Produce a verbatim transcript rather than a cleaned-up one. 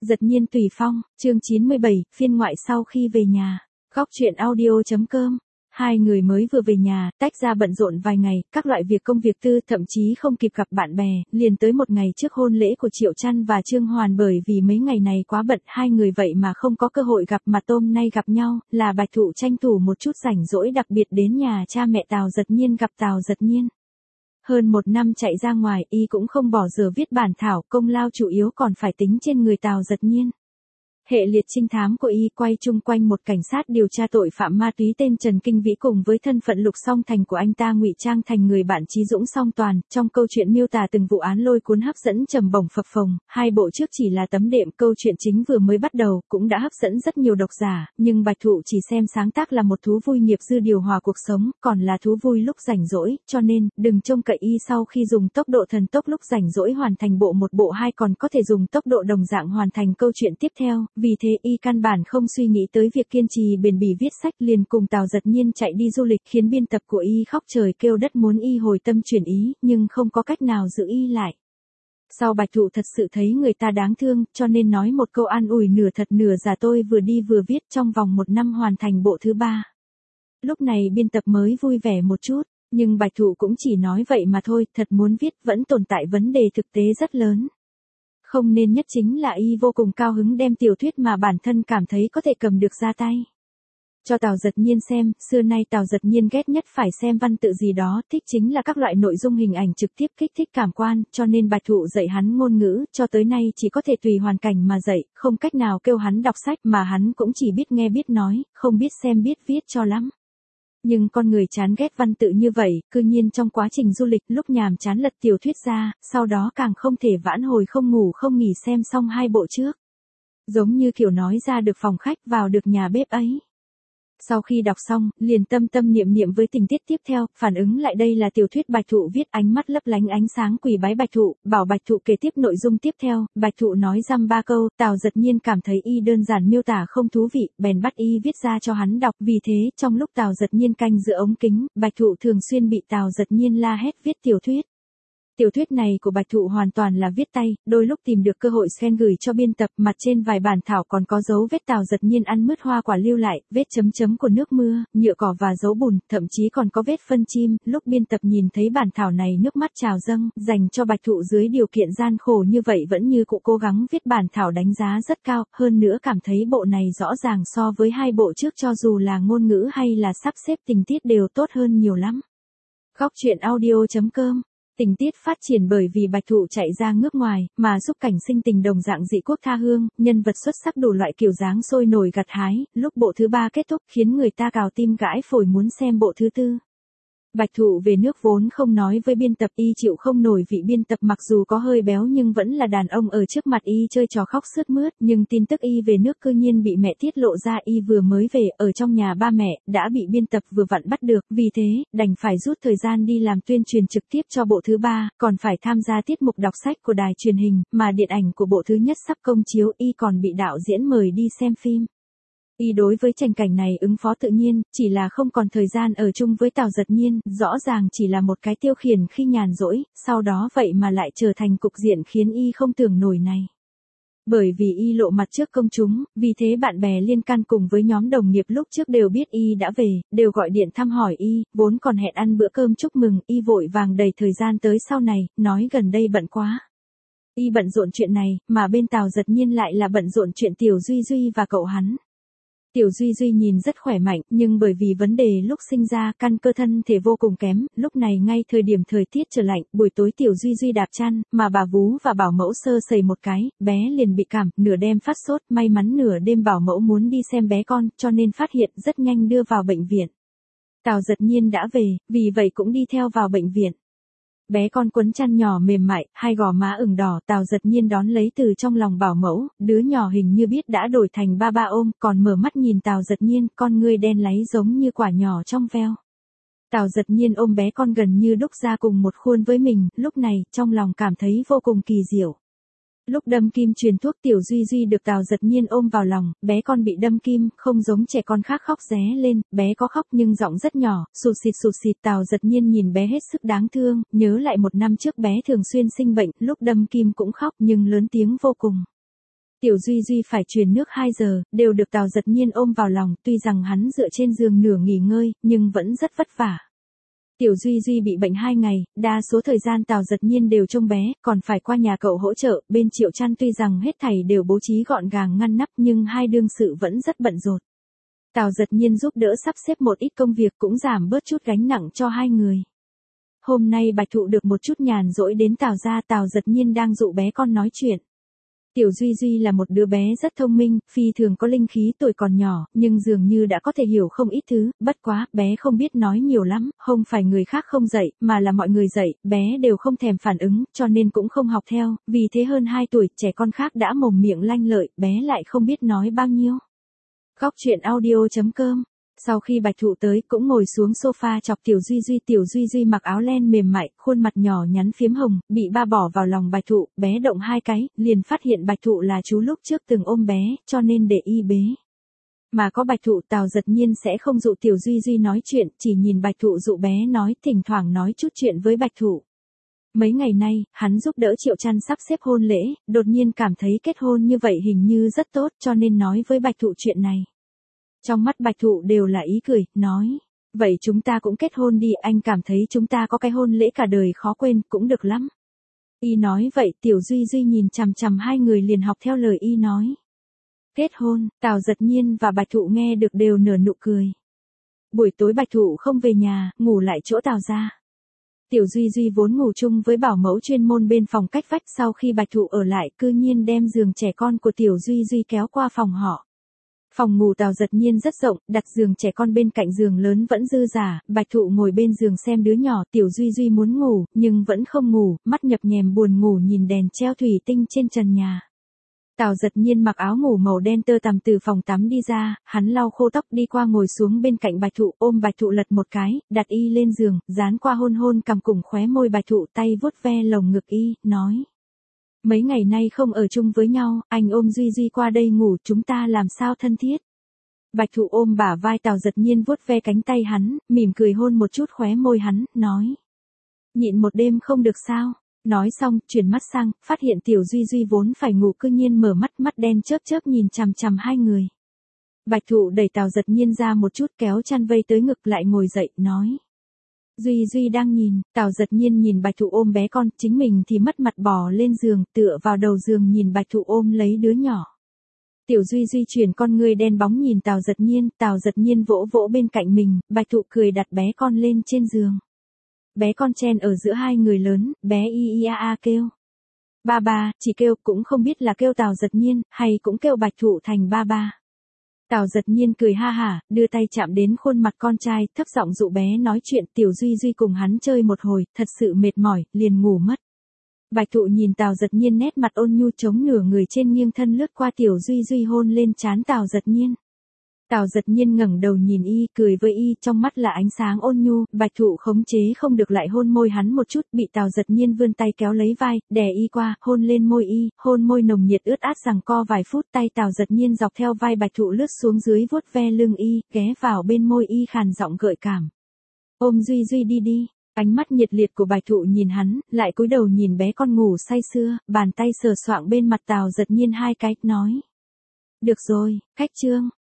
Giật nhiên tùy phong, chương chín mươi bảy, phiên ngoại sau khi về nhà. Góc truyện audio.com. Hai người mới vừa về nhà, tách ra bận rộn vài ngày, các loại việc công việc tư thậm chí không kịp gặp bạn bè, liền tới một ngày trước hôn lễ của Triệu Trăn và Trương Hoàn, bởi vì mấy ngày này quá bận hai người vậy mà không có cơ hội gặp mặt, hôm nay gặp nhau, là Bạch Thụ tranh thủ một chút rảnh rỗi đặc biệt đến nhà cha mẹ Tào Giật Nhiên gặp Tào Giật Nhiên. Hơn một năm chạy ra ngoài, y cũng không bỏ giờ viết bản thảo, công lao chủ yếu còn phải tính trên người Tào Giật Nhiên. Hệ liệt trinh thám của y quay chung quanh một cảnh sát điều tra tội phạm ma túy tên Trần Kinh Vĩ cùng với thân phận Lục Song Thành của anh ta ngụy trang thành người bạn Chí Dũng Song Toàn, trong câu chuyện miêu tả từng vụ án lôi cuốn hấp dẫn trầm bổng phập phồng, hai bộ trước chỉ là tấm đệm, câu chuyện chính vừa mới bắt đầu cũng đã hấp dẫn rất nhiều độc giả, nhưng Bạch Thụ chỉ xem sáng tác là một thú vui nghiệp dư điều hòa cuộc sống, còn là thú vui lúc rảnh rỗi, cho nên đừng trông cậy y sau khi dùng tốc độ thần tốc lúc rảnh rỗi hoàn thành bộ một bộ hai còn có thể dùng tốc độ đồng dạng hoàn thành câu chuyện tiếp theo. Vì thế y căn bản không suy nghĩ tới việc kiên trì bền bỉ viết sách, liền cùng Tào Giật Nhiên chạy đi du lịch, khiến biên tập của y khóc trời kêu đất muốn y hồi tâm chuyển ý, nhưng không có cách nào giữ y lại. Sau Bạch Thụ thật sự thấy người ta đáng thương, cho nên nói một câu an ủi nửa thật nửa giả: tôi vừa đi vừa viết, trong vòng một năm hoàn thành bộ thứ ba. Lúc này biên tập mới vui vẻ một chút, nhưng Bạch Thụ cũng chỉ nói vậy mà thôi, thật muốn viết vẫn tồn tại vấn đề thực tế rất lớn. Không nên nhất chính là y vô cùng cao hứng đem tiểu thuyết mà bản thân cảm thấy có thể cầm được ra tay cho Tào Giật Nhiên xem. Xưa nay Tào Giật Nhiên ghét nhất phải xem văn tự gì đó, thích chính là các loại nội dung hình ảnh trực tiếp kích thích cảm quan, cho nên Bạch Thụ dạy hắn ngôn ngữ, cho tới nay chỉ có thể tùy hoàn cảnh mà dạy, không cách nào kêu hắn đọc sách, mà hắn cũng chỉ biết nghe biết nói, không biết xem biết viết cho lắm. Nhưng con người chán ghét văn tự như vậy, cư nhiên trong quá trình du lịch lúc nhàm chán lật tiểu thuyết ra, sau đó càng không thể vãn hồi, không ngủ không nghỉ xem xong hai bộ trước. Giống như kiểu nói ra được phòng khách vào được nhà bếp ấy. Sau khi đọc xong, liền tâm tâm niệm niệm với tình tiết tiếp theo, phản ứng lại đây là tiểu thuyết Bạch Thụ viết, ánh mắt lấp lánh ánh sáng quỳ bái Bạch Thụ, bảo Bạch Thụ kể tiếp nội dung tiếp theo. Bạch Thụ nói dăm ba câu, Tào Giật Nhiên cảm thấy y đơn giản miêu tả không thú vị, bèn bắt y viết ra cho hắn đọc. Vì thế, trong lúc Tào Giật Nhiên canh giữa ống kính, Bạch Thụ thường xuyên bị Tào Giật Nhiên la hét viết tiểu thuyết. Tiểu thuyết này của Bạch Thụ hoàn toàn là viết tay, đôi lúc tìm được cơ hội scan gửi cho biên tập, mặt trên vài bản thảo còn có dấu vết Tào Giật Nhiên ăn mứt hoa quả lưu lại, vết chấm chấm của nước mưa, nhựa cỏ và dấu bùn, thậm chí còn có vết phân chim. Lúc biên tập nhìn thấy bản thảo này nước mắt trào dâng, dành cho Bạch Thụ dưới điều kiện gian khổ như vậy vẫn như cụ cố gắng viết bản thảo đánh giá rất cao, hơn nữa cảm thấy bộ này rõ ràng so với hai bộ trước, cho dù là ngôn ngữ hay là sắp xếp tình tiết đều tốt hơn nhiều lắm. Góc truyện audio.com. Tình tiết phát triển bởi vì Bạch Thụ chạy ra nước ngoài, mà giúp cảnh sinh tình đồng dạng dị quốc tha hương, nhân vật xuất sắc đủ loại kiểu dáng sôi nổi gặt hái, lúc bộ thứ ba kết thúc khiến người ta cào tim gãi phổi muốn xem bộ thứ tư. Bạch Thụ về nước vốn không nói với biên tập, y chịu không nổi vị biên tập mặc dù có hơi béo nhưng vẫn là đàn ông, ở trước mặt y chơi trò khóc sướt mướt, nhưng tin tức y về nước cư nhiên bị mẹ tiết lộ ra. Y vừa mới về, ở trong nhà ba mẹ, đã bị biên tập vừa vặn bắt được, vì thế, đành phải rút thời gian đi làm tuyên truyền trực tiếp cho bộ thứ ba, còn phải tham gia tiết mục đọc sách của đài truyền hình, mà điện ảnh của bộ thứ nhất sắp công chiếu, y còn bị đạo diễn mời đi xem phim. Y đối với tranh cảnh này ứng phó tự nhiên, chỉ là không còn thời gian ở chung với Tào Giật Nhiên, rõ ràng chỉ là một cái tiêu khiển khi nhàn rỗi, sau đó vậy mà lại trở thành cục diện khiến y không tưởng nổi này. Bởi vì y lộ mặt trước công chúng, vì thế bạn bè liên can cùng với nhóm đồng nghiệp lúc trước đều biết y đã về, đều gọi điện thăm hỏi y, vốn còn hẹn ăn bữa cơm chúc mừng, y vội vàng đẩy thời gian tới sau này, nói gần đây bận quá. Y bận rộn chuyện này, mà bên Tào Giật Nhiên lại là bận rộn chuyện Tiểu Duy Duy và cậu hắn. Tiểu Duy Duy nhìn rất khỏe mạnh, nhưng bởi vì vấn đề lúc sinh ra, căn cơ thân thể vô cùng kém, lúc này ngay thời điểm thời tiết trở lạnh, buổi tối Tiểu Duy Duy đạp chăn, mà bà vú và bảo mẫu sơ sẩy một cái, bé liền bị cảm, nửa đêm phát sốt, may mắn nửa đêm bảo mẫu muốn đi xem bé con, cho nên phát hiện rất nhanh đưa vào bệnh viện. Tào Giật Nhiên đã về, vì vậy cũng đi theo vào bệnh viện. Bé con quấn chăn nhỏ mềm mại, hai gò má ửng đỏ, Tào Giật Nhiên đón lấy từ trong lòng bảo mẫu, đứa nhỏ hình như biết đã đổi thành ba ba ôm, còn mở mắt nhìn Tào Giật Nhiên, con ngươi đen láy giống như quả nhỏ trong veo. Tào Giật Nhiên ôm bé con gần như đúc ra cùng một khuôn với mình, lúc này, trong lòng cảm thấy vô cùng kỳ diệu. Lúc đâm kim truyền thuốc, Tiểu Duy Duy được Tào Giật Nhiên ôm vào lòng, bé con bị đâm kim, không giống trẻ con khác khóc ré lên, bé có khóc nhưng giọng rất nhỏ, sụt xịt sụt xịt. Tào Giật Nhiên nhìn bé hết sức đáng thương, nhớ lại một năm trước bé thường xuyên sinh bệnh, lúc đâm kim cũng khóc nhưng lớn tiếng vô cùng. Tiểu Duy Duy phải truyền nước hai giờ, đều được Tào Giật Nhiên ôm vào lòng, tuy rằng hắn dựa trên giường nửa nghỉ ngơi, nhưng vẫn rất vất vả. Tiểu Duy Duy bị bệnh hai ngày, đa số thời gian Tào Giật Nhiên đều trông bé, còn phải qua nhà cậu hỗ trợ, bên Triệu Trăn tuy rằng hết thảy đều bố trí gọn gàng ngăn nắp nhưng hai đương sự vẫn rất bận rộn. Tào Giật Nhiên giúp đỡ sắp xếp một ít công việc cũng giảm bớt chút gánh nặng cho hai người. Hôm nay Bạch Thụ được một chút nhàn rỗi đến Tào gia, Tào Giật Nhiên đang dụ bé con nói chuyện. Tiểu Duy Duy là một đứa bé rất thông minh, phi thường có linh khí, tuổi còn nhỏ, nhưng dường như đã có thể hiểu không ít thứ, bất quá, bé không biết nói nhiều lắm, không phải người khác không dạy, mà là mọi người dạy, bé đều không thèm phản ứng, cho nên cũng không học theo, vì thế hơn hai tuổi, trẻ con khác đã mồm miệng lanh lợi, bé lại không biết nói bao nhiêu. Góc truyện audio chấm com. Sau khi Bạch Thụ tới cũng ngồi xuống sofa chọc Tiểu Duy Duy. Tiểu Duy Duy mặc áo len mềm mại, khuôn mặt nhỏ nhắn phiếm hồng, bị ba bỏ vào lòng Bạch Thụ, bé động hai cái, liền phát hiện Bạch Thụ là chú lúc trước từng ôm bé, cho nên để y bế. Mà có Bạch Thụ, Tào Giật Nhiên sẽ không dụ Tiểu Duy Duy nói chuyện, chỉ nhìn Bạch Thụ dụ bé nói, thỉnh thoảng nói chút chuyện với Bạch Thụ. Mấy ngày nay, hắn giúp đỡ Triệu Trăn sắp xếp hôn lễ, đột nhiên cảm thấy kết hôn như vậy hình như rất tốt, cho nên nói với Bạch Thụ chuyện này. Trong mắt Bạch Thụ đều là ý cười, nói, vậy chúng ta cũng kết hôn đi, anh cảm thấy chúng ta có cái hôn lễ cả đời khó quên, cũng được lắm. Y nói vậy, Tiểu Duy Duy nhìn chằm chằm hai người liền học theo lời Y nói. Kết hôn, Tào Giật Nhiên và Bạch Thụ nghe được đều nở nụ cười. Buổi tối Bạch Thụ không về nhà, ngủ lại chỗ Tào gia. Tiểu Duy Duy vốn ngủ chung với bảo mẫu chuyên môn bên phòng cách vách, sau khi Bạch Thụ ở lại, cư nhiên đem giường trẻ con của Tiểu Duy Duy kéo qua phòng họ. Phòng ngủ Tào Giật Nhiên rất rộng, đặt giường trẻ con bên cạnh giường lớn vẫn dư giả, Bạch Thụ ngồi bên giường xem đứa nhỏ. Tiểu Duy Duy muốn ngủ, nhưng vẫn không ngủ, mắt nhập nhèm buồn ngủ nhìn đèn treo thủy tinh trên trần nhà. Tào Giật Nhiên mặc áo ngủ màu đen tơ tằm từ phòng tắm đi ra, hắn lau khô tóc đi qua ngồi xuống bên cạnh Bạch Thụ, ôm Bạch Thụ lật một cái, đặt y lên giường, dán qua hôn hôn cằm cùng khóe môi Bạch Thụ, tay vuốt ve lồng ngực y, nói. Mấy ngày nay không ở chung với nhau, anh ôm Duy Duy qua đây ngủ, chúng ta làm sao thân thiết. Bạch Thụ ôm bả vai Tào Giật Nhiên vuốt ve cánh tay hắn, mỉm cười hôn một chút khóe môi hắn, nói. Nhịn một đêm không được sao. Nói xong, chuyển mắt sang, phát hiện Tiểu Duy Duy vốn phải ngủ cư nhiên mở mắt, mắt đen chớp chớp nhìn chằm chằm hai người. Bạch Thụ đẩy Tào Giật Nhiên ra một chút, kéo chăn vây tới ngực lại ngồi dậy, nói. Duy Duy đang nhìn, Tào Giật Nhiên nhìn Bạch Thụ ôm bé con, chính mình thì mất mặt bò lên giường, tựa vào đầu giường nhìn Bạch Thụ ôm lấy đứa nhỏ. Tiểu Duy Duy chuyển con người đen bóng nhìn Tào Giật Nhiên, Tào Giật Nhiên vỗ vỗ bên cạnh mình, Bạch Thụ cười đặt bé con lên trên giường. Bé con chen ở giữa hai người lớn, bé y y a a kêu. Ba ba, chỉ kêu, cũng không biết là kêu Tào Giật Nhiên, hay cũng kêu Bạch Thụ thành ba ba. Tào Giật Nhiên cười ha hả, đưa tay chạm đến khuôn mặt con trai, thấp giọng dụ bé nói chuyện. Tiểu Duy Duy cùng hắn chơi một hồi, thật sự mệt mỏi, liền ngủ mất. Bạch Thụ nhìn Tào Giật Nhiên nét mặt ôn nhu chống nửa người trên nghiêng thân lướt qua Tiểu Duy Duy hôn lên trán Tào Giật Nhiên. Tào Giật Nhiên ngẩng đầu nhìn y, cười với y, trong mắt là ánh sáng ôn nhu. Bạch Thụ khống chế không được lại hôn môi hắn một chút, bị Tào Giật Nhiên vươn tay kéo lấy vai, đè y qua, hôn lên môi y, hôn môi nồng nhiệt ướt át giằng co vài phút, tay Tào Giật Nhiên dọc theo vai Bạch Thụ lướt xuống dưới vuốt ve lưng y, ghé vào bên môi y khàn giọng gợi cảm. Ôm Duy Duy đi đi. Ánh mắt nhiệt liệt của Bạch Thụ nhìn hắn, lại cúi đầu nhìn bé con ngủ say sưa, bàn tay sờ soạng bên mặt Tào Giật Nhiên hai cái, nói. Được rồi, khách trương.